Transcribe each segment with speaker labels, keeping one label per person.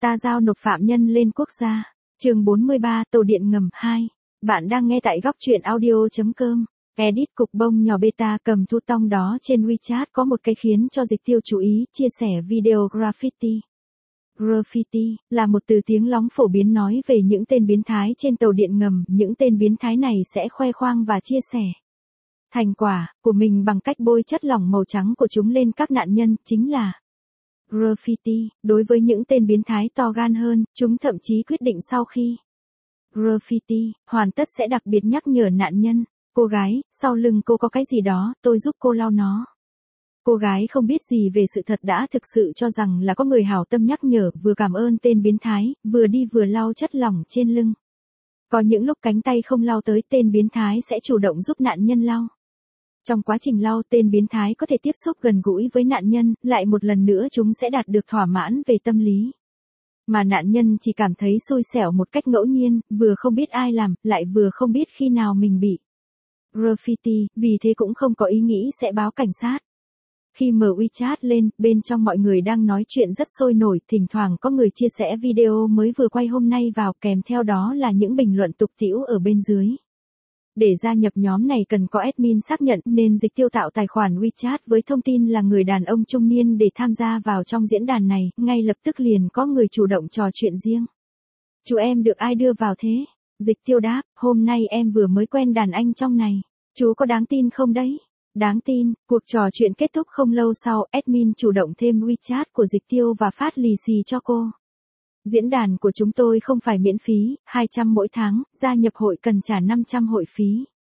Speaker 1: Ta giao nộp phạm nhân lên quốc gia. Chương 43, tàu điện ngầm 2. Bạn đang nghe tại góc truyện audio.com. Edit cục bông nhỏ beta cầm thu tong đó trên WeChat có một cái khiến cho Dịch Tiêu chú ý, chia sẻ video graffiti. Graffiti là một từ tiếng lóng phổ biến nói về những tên biến thái trên tàu điện ngầm, những tên biến thái này sẽ khoe khoang và chia sẻ thành quả của mình bằng cách bôi chất lỏng màu trắng của chúng lên các nạn nhân, chính là graffiti. Đối với những tên biến thái to gan hơn, chúng thậm chí quyết định sau khi graffiti hoàn tất sẽ đặc biệt nhắc nhở nạn nhân: cô gái, sau lưng cô có cái gì đó, tôi giúp cô lau nó. Cô gái không biết gì về sự thật đã thực sự cho rằng là có người hảo tâm nhắc nhở, vừa cảm ơn tên biến thái, vừa đi vừa lau chất lỏng trên lưng. Có những lúc cánh tay không lau tới, tên biến thái sẽ chủ động giúp nạn nhân lau. Trong quá trình lau, tên biến thái có thể tiếp xúc gần gũi với nạn nhân, lại một lần nữa chúng sẽ đạt được thỏa mãn về tâm lý. Mà nạn nhân chỉ cảm thấy xui xẻo một cách ngẫu nhiên, vừa không biết ai làm, lại vừa không biết khi nào mình bị graffiti, vì thế cũng không có ý nghĩ sẽ báo cảnh sát. Khi mở WeChat lên, bên trong mọi người đang nói chuyện rất sôi nổi, thỉnh thoảng có người chia sẻ video mới vừa quay hôm nay vào, kèm theo đó là những bình luận tục tĩu ở bên dưới. Để gia nhập nhóm này cần có admin xác nhận, nên Dịch Tiêu tạo tài khoản WeChat với thông tin là người đàn ông trung niên để tham gia vào trong diễn đàn này, ngay lập tức liền có người chủ động trò chuyện riêng. Chú em được ai đưa vào thế? Dịch Tiêu đáp, hôm nay em vừa mới quen đàn anh trong này. Chú có đáng tin không đấy? Đáng tin. Cuộc trò chuyện kết thúc không lâu sau, admin chủ động thêm WeChat của Dịch Tiêu và phát lì xì cho cô. Diễn đàn của chúng tôi không phải miễn phí, 200 mỗi tháng, gia nhập hội cần trả 500 hội phí.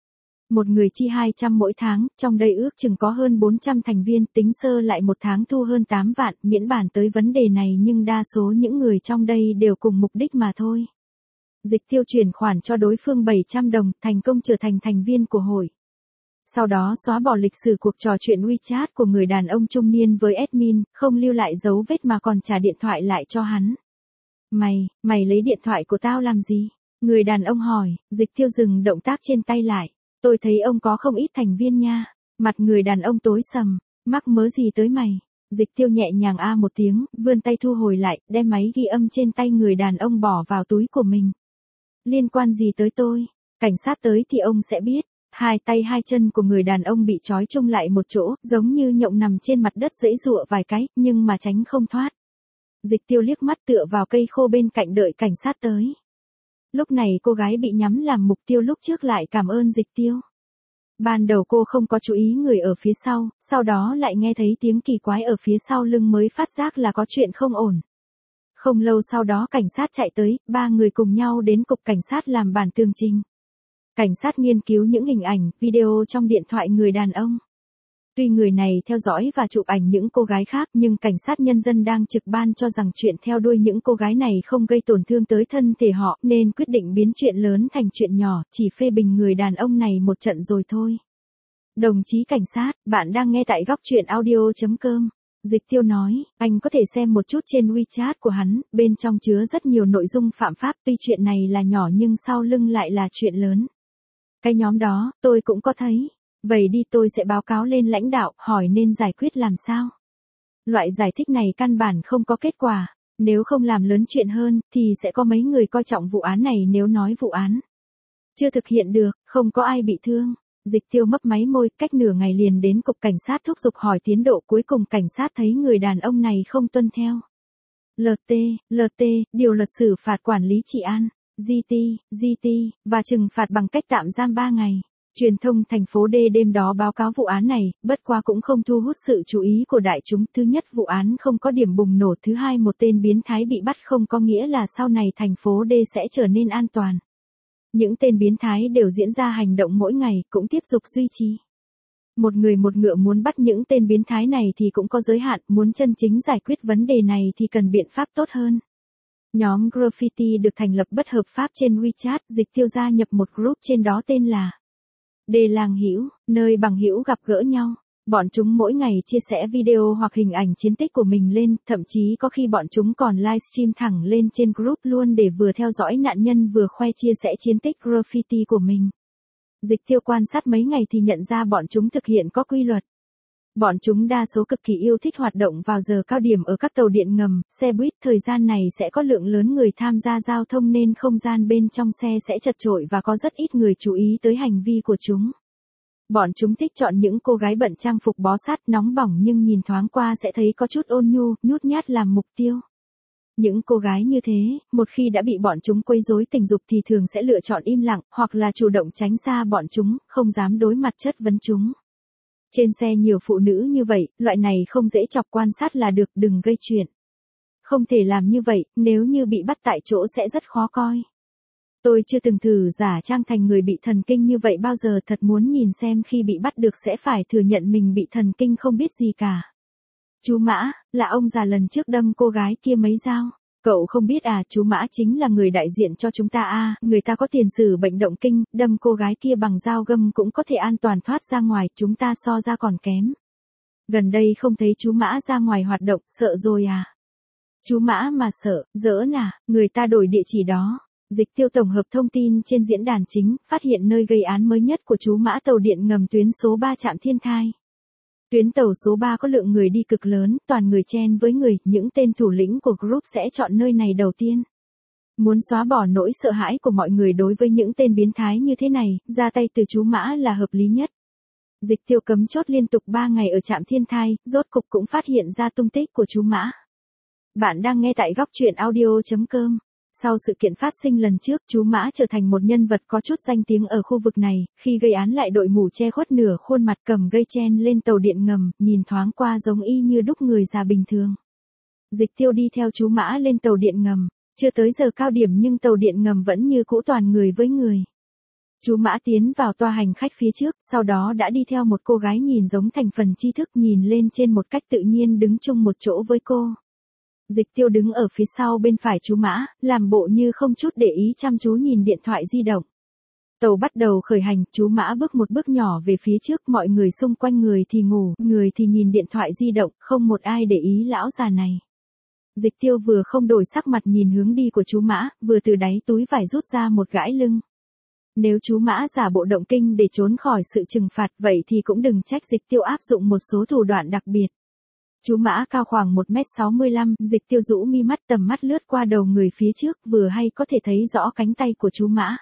Speaker 1: Một người chi 200 mỗi tháng, trong đây ước chừng có hơn 400 thành viên, tính sơ lại một tháng thu hơn 8 vạn, miễn bàn tới vấn đề này nhưng đa số những người trong đây đều cùng mục đích mà thôi. Dịch Tiêu chuyển khoản cho đối phương 700 đồng, thành công trở thành thành viên của hội. Sau đó xóa bỏ lịch sử cuộc trò chuyện WeChat của người đàn ông trung niên với admin, không lưu lại dấu vết mà còn trả điện thoại lại cho hắn. Mày lấy điện thoại của tao làm gì? Người đàn ông hỏi. Dịch Tiêu dừng động tác trên tay lại. Tôi thấy ông có không ít thành viên nha. Mặt người đàn ông tối sầm. Mắc mớ gì tới mày? Dịch Tiêu nhẹ nhàng một tiếng, vươn tay thu hồi lại, đem máy ghi âm trên tay người đàn ông bỏ vào túi của mình. Liên quan gì tới tôi? Cảnh sát tới thì ông sẽ biết. Hai tay hai chân của người đàn ông bị trói chung lại một chỗ, giống như nhộng nằm trên mặt đất giãy giụa vài cái, nhưng mà tránh không thoát. Dịch Tiêu liếc mắt tựa vào cây khô bên cạnh đợi cảnh sát tới. Lúc này cô gái bị nhắm làm mục tiêu lúc trước lại cảm ơn Dịch Tiêu. Ban đầu cô không có chú ý người ở phía sau đó lại nghe thấy tiếng kỳ quái ở phía sau lưng mới phát giác là có chuyện không ổn. Không lâu sau đó cảnh sát chạy tới, ba người cùng nhau đến cục cảnh sát làm bản tường trình. Cảnh sát nghiên cứu những hình ảnh, video trong điện thoại người đàn ông. Tuy người này theo dõi và chụp ảnh những cô gái khác, nhưng cảnh sát nhân dân đang trực ban cho rằng chuyện theo đuôi những cô gái này không gây tổn thương tới thân thể họ, nên quyết định biến chuyện lớn thành chuyện nhỏ, chỉ phê bình người đàn ông này một trận rồi thôi. Đồng chí cảnh sát, bạn đang nghe tại góc truyện audio.com. Dịch Tiêu nói, anh có thể xem một chút trên WeChat của hắn, bên trong chứa rất nhiều nội dung phạm pháp, tuy chuyện này là nhỏ nhưng sau lưng lại là chuyện lớn. Cái nhóm đó, tôi cũng có thấy. Vậy đi, tôi sẽ báo cáo lên lãnh đạo, hỏi nên giải quyết làm sao. Loại giải thích này căn bản không có kết quả. Nếu không làm lớn chuyện hơn, thì sẽ có mấy người coi trọng vụ án này nếu nói vụ án chưa thực hiện được, không có ai bị thương. Dịch Tiêu mấp máy môi, cách nửa ngày liền đến cục cảnh sát thúc giục hỏi tiến độ, cuối cùng cảnh sát thấy người đàn ông này không tuân theo. LT, điều luật xử phạt quản lý trị an, GT, và trừng phạt bằng cách tạm giam 3 ngày. Truyền thông thành phố D đêm đó báo cáo vụ án này, bất qua cũng không thu hút sự chú ý của đại chúng. Thứ nhất, vụ án không có điểm bùng nổ. Thứ hai, một tên biến thái bị bắt không có nghĩa là sau này thành phố D sẽ trở nên an toàn. Những tên biến thái đều diễn ra hành động mỗi ngày, cũng tiếp tục duy trì. Một người một ngựa muốn bắt những tên biến thái này thì cũng có giới hạn, muốn chân chính giải quyết vấn đề này thì cần biện pháp tốt hơn. Nhóm graffiti được thành lập bất hợp pháp trên WeChat, Dịch Tiêu gia nhập một group trên đó tên là Đề Làng Hữu, nơi bằng hữu gặp gỡ nhau. Bọn chúng mỗi ngày chia sẻ video hoặc hình ảnh chiến tích của mình lên, thậm chí có khi bọn chúng còn livestream thẳng lên trên group luôn để vừa theo dõi nạn nhân vừa khoe chia sẻ chiến tích graffiti của mình. Dịch Tiêu quan sát mấy ngày thì nhận ra bọn chúng thực hiện có quy luật. Bọn chúng đa số cực kỳ yêu thích hoạt động vào giờ cao điểm ở các tàu điện ngầm, xe buýt, thời gian này sẽ có lượng lớn người tham gia giao thông nên không gian bên trong xe sẽ chật chội và có rất ít người chú ý tới hành vi của chúng. Bọn chúng thích chọn những cô gái bận trang phục bó sát nóng bỏng nhưng nhìn thoáng qua sẽ thấy có chút ôn nhu, nhút nhát làm mục tiêu. Những cô gái như thế, một khi đã bị bọn chúng quấy rối tình dục thì thường sẽ lựa chọn im lặng, hoặc là chủ động tránh xa bọn chúng, không dám đối mặt chất vấn chúng. Trên xe nhiều phụ nữ như vậy, loại này không dễ chọc quan sát là được, đừng gây chuyện. Không thể làm như vậy, nếu như bị bắt tại chỗ sẽ rất khó coi. Tôi chưa từng thử giả trang thành người bị thần kinh như vậy bao giờ, thật muốn nhìn xem khi bị bắt được sẽ phải thừa nhận mình bị thần kinh không biết gì cả. Chú Mã, là ông già lần trước đâm cô gái kia mấy dao. Cậu không biết à, chú Mã chính là người đại diện cho chúng ta à, người ta có tiền sử bệnh động kinh, đâm cô gái kia bằng dao găm cũng có thể an toàn thoát ra ngoài, chúng ta so ra còn kém. Gần đây không thấy chú Mã ra ngoài hoạt động, sợ rồi à? Chú Mã mà sợ, giỡn à, người ta đổi địa chỉ đó. Dịch Tiêu tổng hợp thông tin trên diễn đàn chính, phát hiện nơi gây án mới nhất của chú Mã tàu điện ngầm tuyến số 3 trạm Thiên Thai. Tuyến tàu số 3 có lượng người đi cực lớn, toàn người chen với người, những tên thủ lĩnh của group sẽ chọn nơi này đầu tiên. Muốn xóa bỏ nỗi sợ hãi của mọi người đối với những tên biến thái như thế này, ra tay từ chú Mã là hợp lý nhất. Dịch Tiêu cấm chốt liên tục 3 ngày ở trạm Thiên Thai, rốt cục cũng phát hiện ra tung tích của chú Mã. Bạn đang nghe tại góc truyện audio.com. Sau sự kiện phát sinh lần trước, chú Mã trở thành một nhân vật có chút danh tiếng ở khu vực này, khi gây án lại đội mũ che khuất nửa khuôn mặt, cầm gây chen lên tàu điện ngầm, nhìn thoáng qua giống y như đúc người già bình thường. Dịch Tiêu đi theo chú Mã lên tàu điện ngầm, chưa tới giờ cao điểm nhưng tàu điện ngầm vẫn như cũ toàn người với người. Chú Mã tiến vào toa hành khách phía trước, sau đó đã đi theo một cô gái nhìn giống thành phần tri thức, nhìn lên trên một cách tự nhiên đứng chung một chỗ với cô. Dịch Tiêu đứng ở phía sau bên phải chú Mã, làm bộ như không chút để ý chăm chú nhìn điện thoại di động. Tàu bắt đầu khởi hành, chú Mã bước một bước nhỏ về phía trước, mọi người xung quanh người thì ngủ, người thì nhìn điện thoại di động, không một ai để ý lão già này. Dịch Tiêu vừa không đổi sắc mặt nhìn hướng đi của chú Mã, vừa từ đáy túi vải rút ra một gãi lưng. Nếu chú Mã giả bộ động kinh để trốn khỏi sự trừng phạt, vậy thì cũng đừng trách Dịch Tiêu áp dụng một số thủ đoạn đặc biệt. Chú Mã cao khoảng 1m65, Dịch Tiêu rũ mi mắt, tầm mắt lướt qua đầu người phía trước, vừa hay có thể thấy rõ cánh tay của chú Mã.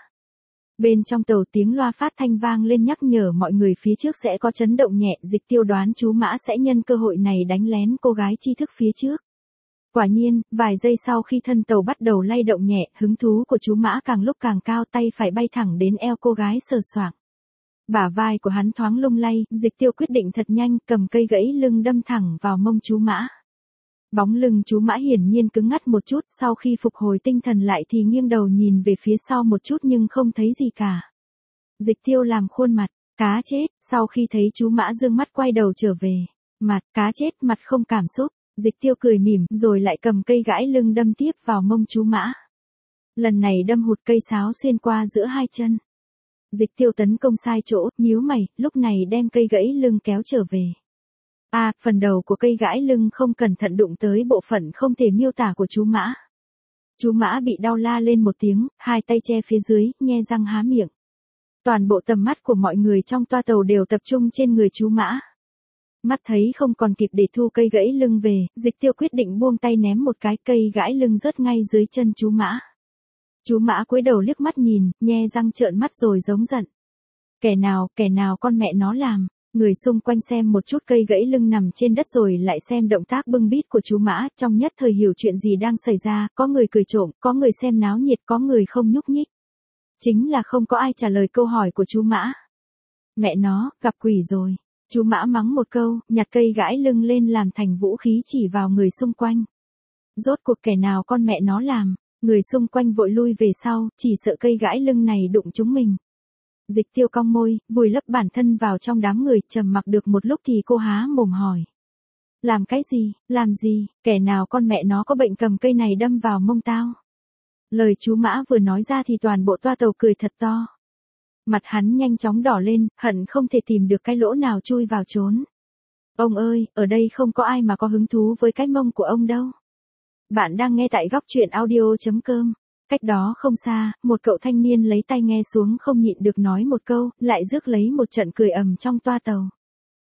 Speaker 1: Bên trong tàu tiếng loa phát thanh vang lên nhắc nhở mọi người phía trước sẽ có chấn động nhẹ, Dịch Tiêu đoán chú Mã sẽ nhân cơ hội này đánh lén cô gái tri thức phía trước. Quả nhiên, vài giây sau khi thân tàu bắt đầu lay động nhẹ, hứng thú của chú Mã càng lúc càng cao, tay phải bay thẳng đến eo cô gái sờ soạng. Bả vai của hắn thoáng lung lay, Dịch Tiêu quyết định thật nhanh, cầm cây gãy lưng đâm thẳng vào mông chú Mã. Bóng lưng chú Mã hiển nhiên cứng ngắt một chút, sau khi phục hồi tinh thần lại thì nghiêng đầu nhìn về phía sau một chút nhưng không thấy gì cả. Dịch Tiêu làm khuôn mặt, cá chết, sau khi thấy chú Mã dương mắt quay đầu trở về. Mặt, cá chết, mặt không cảm xúc, Dịch Tiêu cười mỉm, rồi lại cầm cây gãy lưng đâm tiếp vào mông chú Mã. Lần này đâm hụt cây sáo xuyên qua giữa hai chân. Dịch Tiêu tấn công sai chỗ, nhíu mày, lúc này đem cây gãy lưng kéo trở về. Phần đầu của cây gãy lưng không cẩn thận đụng tới bộ phận không thể miêu tả của chú Mã. Chú Mã bị đau la lên một tiếng, hai tay che phía dưới, nhe răng há miệng. Toàn bộ tầm mắt của mọi người trong toa tàu đều tập trung trên người chú Mã. Mắt thấy không còn kịp để thu cây gãy lưng về, Dịch Tiêu quyết định buông tay ném một cái, cây gãy lưng rớt ngay dưới chân chú Mã. Chú Mã cúi đầu liếc mắt nhìn, nhe răng trợn mắt rồi giống giận. Kẻ nào con mẹ nó làm. Người xung quanh xem một chút cây gãy lưng nằm trên đất rồi lại xem động tác bưng bít của chú Mã, trong nhất thời hiểu chuyện gì đang xảy ra, có người cười trộm, có người xem náo nhiệt, có người không nhúc nhích. Chính là không có ai trả lời câu hỏi của chú Mã. Mẹ nó, gặp quỷ rồi. Chú Mã mắng một câu, nhặt cây gãy lưng lên làm thành vũ khí chỉ vào người xung quanh. Rốt cuộc kẻ nào con mẹ nó làm. Người xung quanh vội lui về sau, chỉ sợ cây gãy lưng này đụng chúng mình. Dịch Tiêu cong môi, vùi lấp bản thân vào trong đám người, trầm mặc được một lúc thì cô há mồm hỏi. Làm cái gì, làm gì, kẻ nào con mẹ nó có bệnh cầm cây này đâm vào mông tao. Lời chú Mã vừa nói ra thì toàn bộ toa tàu cười thật to. Mặt hắn nhanh chóng đỏ lên, hận không thể tìm được cái lỗ nào chui vào trốn. Ông ơi, ở đây không có ai mà có hứng thú với cái mông của ông đâu. Bạn đang nghe tại góc truyện audio.com. Cách đó không xa, một cậu thanh niên lấy tai nghe xuống không nhịn được nói một câu, lại rước lấy một trận cười ầm trong toa tàu.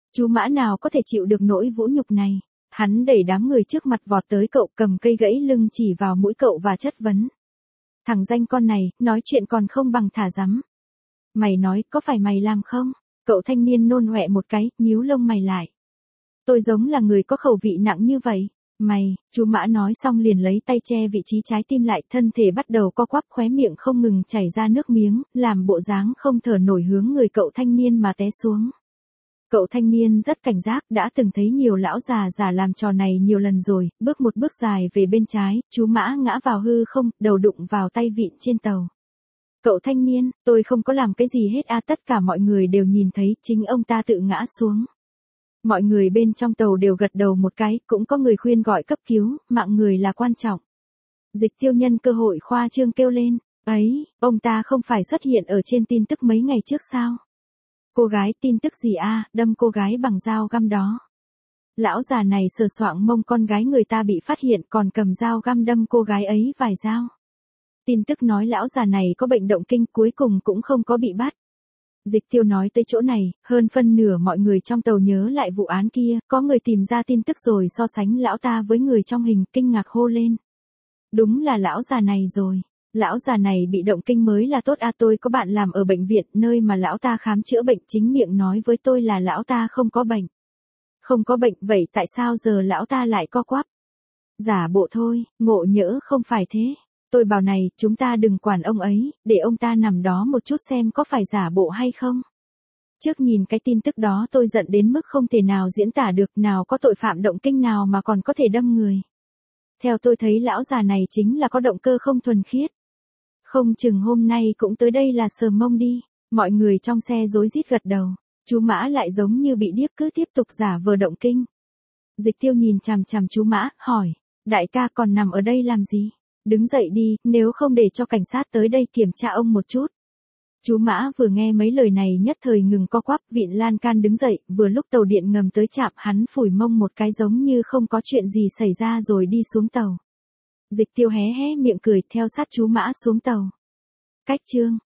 Speaker 1: Chú Mã nào có thể chịu được nỗi vũ nhục này. Hắn đẩy đám người trước mặt vọt tới cậu, cầm cây gãy lưng chỉ vào mũi cậu và chất vấn. Thằng danh con này, nói chuyện còn không bằng thả rắm. Mày nói, có phải mày làm không? Cậu thanh niên nôn ọe một cái, nhíu lông mày lại. Tôi giống là người có khẩu vị nặng như vậy. Mày, chú Mã nói xong liền lấy tay che vị trí trái tim lại, thân thể bắt đầu co quắp, khóe miệng không ngừng chảy ra nước miếng, làm bộ dáng không thở nổi hướng người cậu thanh niên mà té xuống. Cậu thanh niên rất cảnh giác, đã từng thấy nhiều lão già già làm trò này nhiều lần rồi, bước một bước dài về bên trái, chú Mã ngã vào hư không, đầu đụng vào tay vịn trên tàu. Cậu thanh niên, tôi không có làm cái gì hết à, tất cả mọi người đều nhìn thấy, chính ông ta tự ngã xuống. Mọi người bên trong tàu đều gật đầu một cái, cũng có người khuyên gọi cấp cứu, mạng người là quan trọng. Dịch Tiêu nhân cơ hội khoa trương kêu lên, ấy, ông ta không phải xuất hiện ở trên tin tức mấy ngày trước sao? Cô gái tin tức gì a, đâm cô gái bằng dao găm đó. Lão già này sờ soạng mông con gái người ta bị phát hiện còn cầm dao găm đâm cô gái ấy vài dao. Tin tức nói lão già này có bệnh động kinh, cuối cùng cũng không có bị bắt. Dịch Tiêu nói tới chỗ này, hơn phân nửa mọi người trong tàu nhớ lại vụ án kia, có người tìm ra tin tức rồi so sánh lão ta với người trong hình, kinh ngạc hô lên. Đúng là lão già này rồi. Lão già này bị động kinh mới là tốt à, tôi có bạn làm ở bệnh viện nơi mà lão ta khám chữa bệnh, chính miệng nói với tôi là lão ta không có bệnh. Không có bệnh, vậy tại sao giờ lão ta lại co quắp? Giả bộ thôi, ngộ nhỡ không phải thế. Tôi bảo này, chúng ta đừng quản ông ấy, để ông ta nằm đó một chút xem có phải giả bộ hay không. Trước nhìn cái tin tức đó tôi giận đến mức không thể nào diễn tả được, nào có tội phạm động kinh nào mà còn có thể đâm người. Theo tôi thấy lão già này chính là có động cơ không thuần khiết. Không chừng hôm nay cũng tới đây là sờ mông đi. Mọi người trong xe rối rít gật đầu. Chú Mã lại giống như bị điếc cứ tiếp tục giả vờ động kinh. Dịch Tiêu nhìn chằm chằm chú Mã, hỏi. Đại ca còn nằm ở đây làm gì? Đứng dậy đi, nếu không để cho cảnh sát tới đây kiểm tra ông một chút. Chú Mã vừa nghe mấy lời này nhất thời ngừng co quắp, vịn lan can đứng dậy, vừa lúc tàu điện ngầm tới trạm, hắn phủi mông một cái giống như không có chuyện gì xảy ra rồi đi xuống tàu. Dịch Tiêu hé hé miệng cười theo sát chú Mã xuống tàu. Cách chương